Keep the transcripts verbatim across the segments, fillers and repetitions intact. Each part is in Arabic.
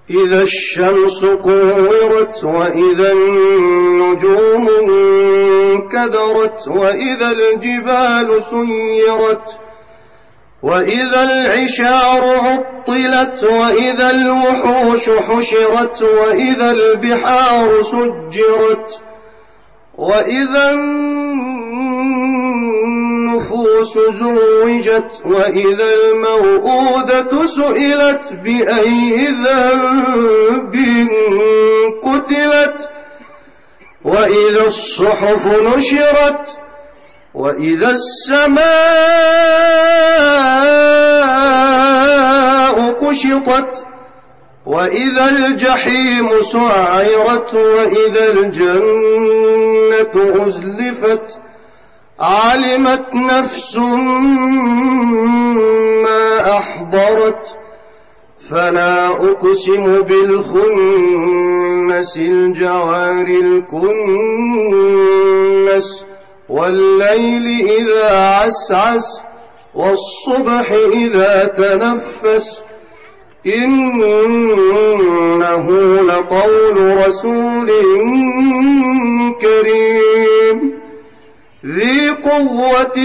إذا الشمس كورت وإذا النجوم انكدرت وإذا الجبال سيرت وإذا العشار عطلت وإذا الوحوش حشرت وإذا البحار سجرت وإذا النفوس زوجت وإذا الموءودة سئلت بأي ذنب قتلت وإذا الصحف نشرت وإذا السماء كشطت وإذا الجحيم سعرت وإذا الجنة أزلفت علمت نفس ما أحضرت فلا أقسم بالخنس الجوار الكنس والليل إذا عسعس والصبح إذا تنفس إنه لقول رسول كريم ذي قوة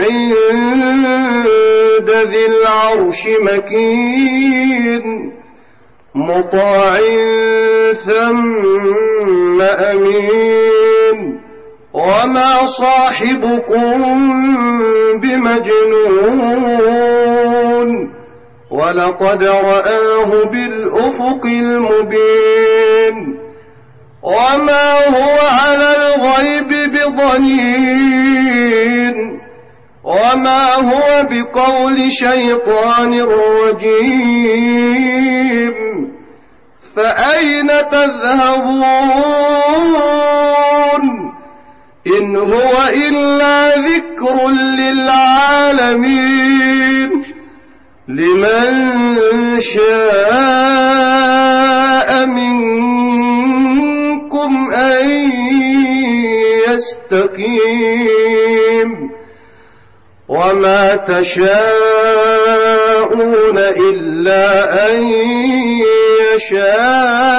عند ذي العرش مكين مطاع ثم أمين وما صاحبكم بمجنون ولقد رآه بالأفق المبين وما هو على الغيب بضنين وما هو بقول شيطان رجيم فأين تذهبون إن هو إلا ذكر للعالمين لمن شاء منكم أن يستقيم وما تشاءون إلا أن يشاء